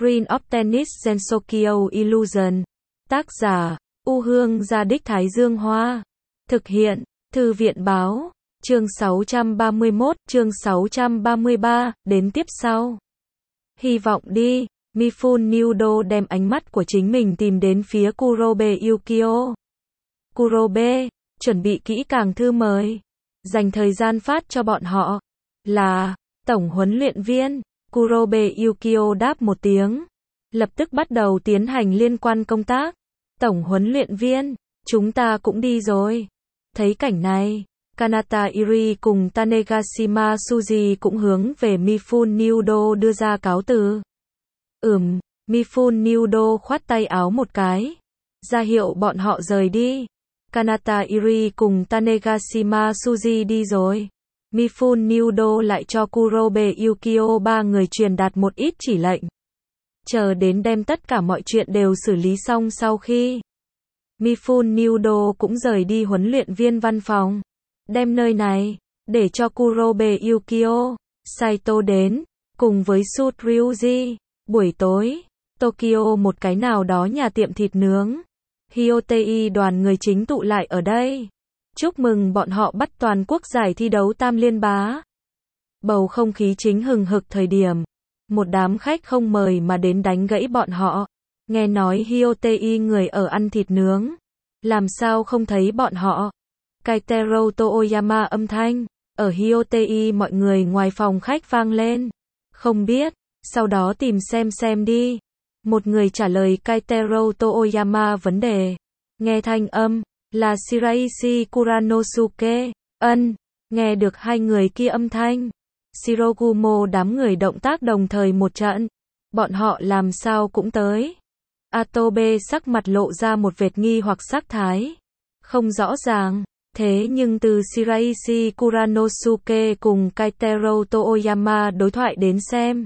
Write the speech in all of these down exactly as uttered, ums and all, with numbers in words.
Green of Tennis Sensokyo Illusion. Tác giả, U Hương Gia Đích Thái Dương Hoa. Thực hiện, Thư viện Báo. Chương sáu trăm ba mươi mốt, chương sáu trăm ba mươi ba, đến tiếp sau. Hy vọng đi, Mifune Nudo đem ánh mắt của chính mình tìm đến phía Kurobe Yukio. Kurobe, chuẩn bị kỹ càng thư mời. Dành thời gian phát cho bọn họ. Là, tổng huấn luyện viên. Kurobe Yukio đáp một tiếng. Lập tức bắt đầu tiến hành liên quan công tác. Tổng huấn luyện viên, chúng ta cũng đi rồi. Thấy cảnh này, Kanata Iri cùng Tanegashima Suji cũng hướng về Mifune Nudo đưa ra cáo từ. Ừm, Mifune Nudo khoát tay áo một cái, ra hiệu bọn họ rời đi. Kanata Iri cùng Tanegashima Suji đi rồi. Mifune Nudo lại cho Kurobe Yukio ba người truyền đạt một ít chỉ lệnh. Chờ đến đem tất cả mọi chuyện đều xử lý xong sau khi Mifune Nudo cũng rời đi huấn luyện viên văn phòng. Đem nơi này, để cho Kurobe Yukio, Saito đến, cùng với Sud Ryuji. Buổi tối, Tokyo một cái nào đó nhà tiệm thịt nướng. Hyotei đoàn người chính tụ lại ở đây. Chúc mừng bọn họ bắt toàn quốc giải thi đấu tam liên bá. Bầu không khí chính hừng hực thời điểm. Một đám khách không mời mà đến đánh gãy bọn họ. Nghe nói Hyotei người ở ăn thịt nướng. Làm sao không thấy bọn họ? Kaitero Toyama âm thanh. Ở Hyotei mọi người ngoài phòng khách vang lên. Không biết, sau đó tìm xem xem đi. Một người trả lời Kaitero Toyama vấn đề. Nghe thanh âm, là Shiraishi Kuranosuke. Ân, nghe được hai người kia âm thanh. Shirogumo đám người động tác đồng thời một trận. Bọn họ làm sao cũng tới. Atobe sắc mặt lộ ra một vệt nghi hoặc sắc thái. Không rõ ràng. Thế nhưng từ Shiraishi Kuranosuke cùng Kaitero Toyama đối thoại đến xem.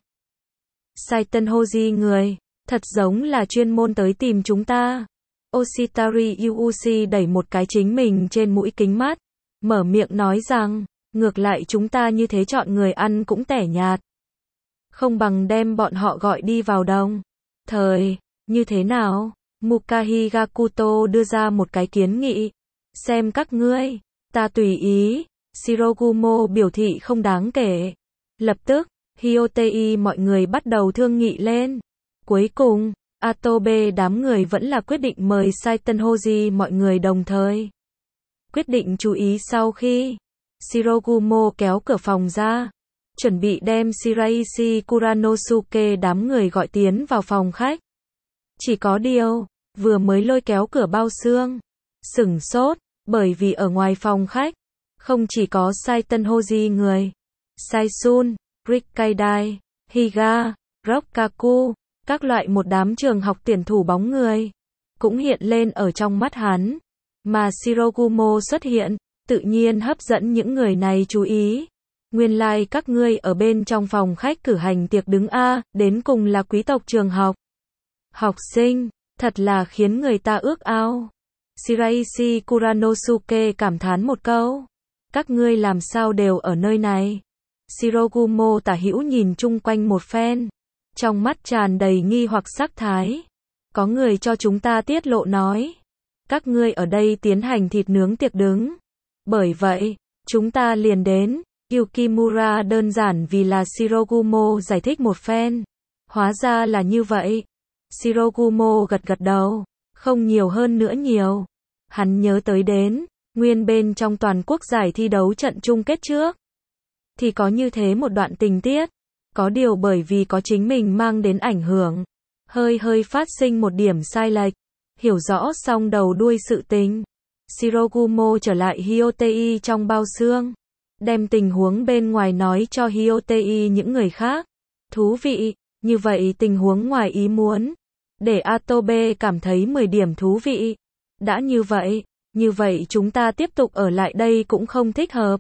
Saiten Hoji người, thật giống là chuyên môn tới tìm chúng ta. Oshitari Yuushi đẩy một cái chính mình trên mũi kính mắt. Mở miệng nói rằng, ngược lại chúng ta như thế chọn người ăn cũng tẻ nhạt. Không bằng đem bọn họ gọi đi vào đồng. Thời, như thế nào? Mukahi Gakuto đưa ra một cái kiến nghị. Xem các ngươi, ta tùy ý. Shirogumo biểu thị không đáng kể. Lập tức, Hyotei mọi người bắt đầu thương nghị lên. Cuối cùng, Atobe đám người vẫn là quyết định mời Saiten Hoji mọi người đồng thời. Quyết định chú ý sau khi Shirogumo kéo cửa phòng ra, chuẩn bị đem Shiraishi Kuranosuke đám người gọi tiến vào phòng khách. Chỉ có điều, vừa mới lôi kéo cửa bao xương, sửng sốt, bởi vì ở ngoài phòng khách, không chỉ có Saiten Hoji người, Saisun, Rikkaidai, Higa, Rokkaku, các loại một đám trường học tuyển thủ bóng người, cũng hiện lên ở trong mắt hắn. Mà Shirogumo xuất hiện, tự nhiên hấp dẫn những người này chú ý. Nguyên lai like các ngươi ở bên trong phòng khách cử hành tiệc đứng A, đến cùng là quý tộc trường học. Học sinh, thật là khiến người ta ước ao. Shiraishi Kuranosuke cảm thán một câu. Các ngươi làm sao đều ở nơi này? Shirogumo tả hữu nhìn chung quanh một phen. Trong mắt tràn đầy nghi hoặc sắc thái. Có người cho chúng ta tiết lộ nói. Các ngươi ở đây tiến hành thịt nướng tiệc đứng. Bởi vậy, chúng ta liền đến. Yukimura đơn giản vì là Shirogumo giải thích một phen. Hóa ra là như vậy. Shirogumo gật gật đầu. Không nhiều hơn nữa nhiều. Hắn nhớ tới đến, nguyên bên trong toàn quốc giải thi đấu trận chung kết trước. Thì có như thế một đoạn tình tiết. Có điều bởi vì có chính mình mang đến ảnh hưởng. Hơi hơi phát sinh một điểm sai lệch. Hiểu rõ xong đầu đuôi sự tình. Shirogumo trở lại Hyotei trong bao xương. Đem tình huống bên ngoài nói cho Hyotei những người khác. Thú vị, như vậy tình huống ngoài ý muốn. Để Atobe cảm thấy mười điểm thú vị. Đã như vậy, như vậy chúng ta tiếp tục ở lại đây cũng không thích hợp.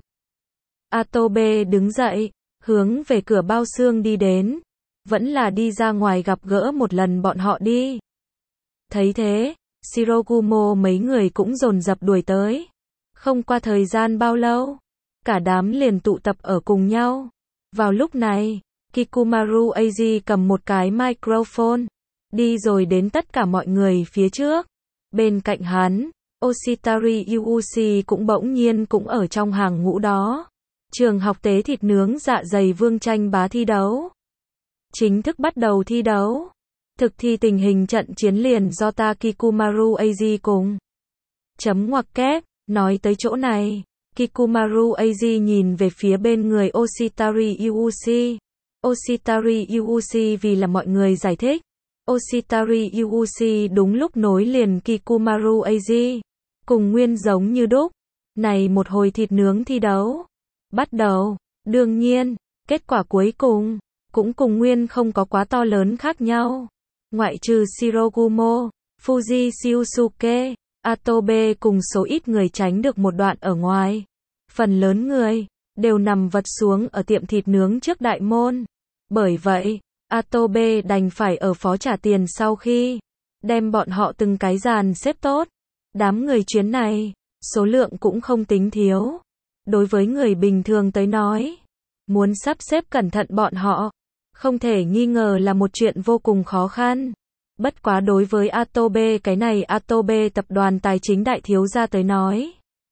Atobe đứng dậy, hướng về cửa bao xương đi đến. Vẫn là đi ra ngoài gặp gỡ một lần bọn họ đi. Thấy thế, Shirogumo mấy người cũng dồn dập đuổi tới. Không qua thời gian bao lâu, cả đám liền tụ tập ở cùng nhau. Vào lúc này, Kikumaru Aji cầm một cái microphone, đi rồi đến tất cả mọi người phía trước. Bên cạnh hắn, Oshitari Yuuchi cũng bỗng nhiên cũng ở trong hàng ngũ đó. Trường học tế thịt nướng dạ dày vương tranh bá thi đấu. Chính thức bắt đầu thi đấu. Thực thi tình hình trận chiến liền do ta Kikumaru Aji cùng. Chấm ngoặc kép, nói tới chỗ này, Kikumaru Aji nhìn về phía bên người Oshitari Yuuchi. Oshitari Yuuchi vì là mọi người giải thích. Oshitari Yuuchi đúng lúc nối liền Kikumaru Aji. Cùng nguyên giống như đúc. Này một hồi thịt nướng thi đấu. Bắt đầu. Đương nhiên, kết quả cuối cùng, cũng cùng nguyên không có quá to lớn khác nhau. Ngoại trừ Shirogumo, Fuji Shiosuke, Atobe cùng số ít người tránh được một đoạn ở ngoài. Phần lớn người, đều nằm vật xuống ở tiệm thịt nướng trước đại môn. Bởi vậy, Atobe đành phải ở phó trả tiền sau khi đem bọn họ từng cái dàn xếp tốt. Đám người chuyến này, số lượng cũng không tính thiếu. Đối với người bình thường tới nói, muốn sắp xếp cẩn thận bọn họ, không thể nghi ngờ là một chuyện vô cùng khó khăn. Bất quá đối với Atobe cái này Atobe tập đoàn tài chính đại thiếu gia tới nói,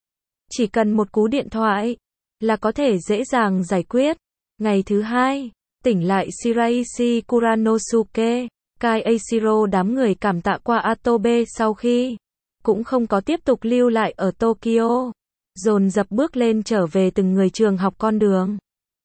chỉ cần một cú điện thoại, là có thể dễ dàng giải quyết. Ngày thứ hai, tỉnh lại Shiraishi Kuranosuke, Kai Eishiro đám người cảm tạ qua Atobe sau khi, cũng không có tiếp tục lưu lại ở Tokyo, dồn dập bước lên trở về từng người trường học con đường.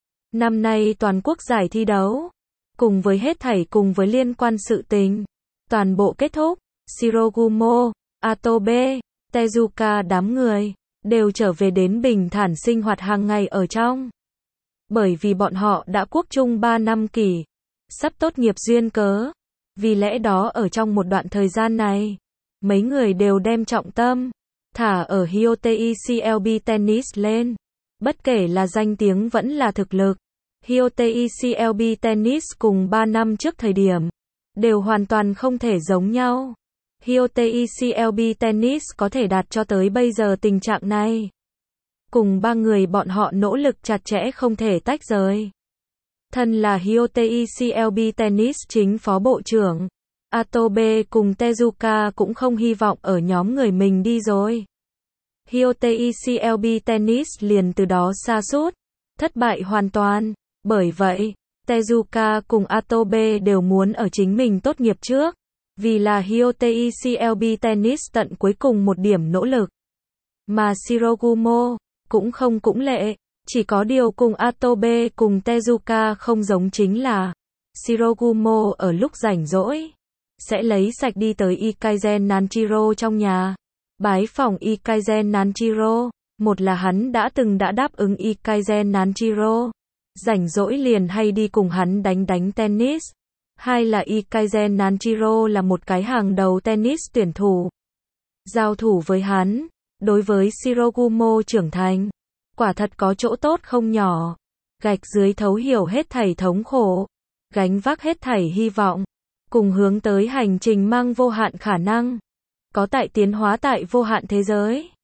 Năm nay toàn quốc giải thi đấu, cùng với hết thảy cùng với liên quan sự tình, toàn bộ kết thúc, Shirogumo, Atobe, Tezuka đám người, đều trở về đến bình thản sinh hoạt hàng ngày ở trong. Bởi vì bọn họ đã quốc trung ba năm kỳ, sắp tốt nghiệp duyên cớ. Vì lẽ đó ở trong một đoạn thời gian này, mấy người đều đem trọng tâm thả ở Hyotei xê lờ bê Tennis lên. Bất kể là danh tiếng vẫn là thực lực, Hyotei xê lờ bê Tennis cùng ba năm trước thời điểm, đều hoàn toàn không thể giống nhau. Hyotei xê lờ bê Tennis có thể đạt cho tới bây giờ tình trạng này, cùng ba người bọn họ nỗ lực chặt chẽ không thể tách rời. Thân là Hyotei xê lờ bê Tennis chính phó bộ trưởng, Atobe cùng Tezuka cũng không hy vọng ở nhóm người mình đi rồi. Hyotei xê lờ bê Tennis liền từ đó sa sút, thất bại hoàn toàn. Bởi vậy, Tezuka cùng Atobe đều muốn ở chính mình tốt nghiệp trước, vì là Hyotei xê lờ bê Tennis tận cuối cùng một điểm nỗ lực. Mà Shirogumo cũng không cũng lệ, chỉ có điều cùng Atobe cùng Tezuka không giống chính là Shirogumo ở lúc rảnh rỗi sẽ lấy sạch đi tới Ikaizen Nanjiro trong nhà, bái phỏng Ikaizen Nanjiro. Một là hắn đã từng đã đáp ứng Ikaizen Nanjiro, rảnh rỗi liền hay đi cùng hắn đánh đánh tennis. Hai là Ikaizen Nanjiro là một cái hàng đầu tennis tuyển thủ. Giao thủ với hắn, đối với Shirogumo trưởng thành, quả thật có chỗ tốt không nhỏ. Gạch dưới thấu hiểu hết thảy thống khổ, gánh vác hết thảy hy vọng, cùng hướng tới hành trình mang vô hạn khả năng, có tại tiến hóa tại vô hạn thế giới.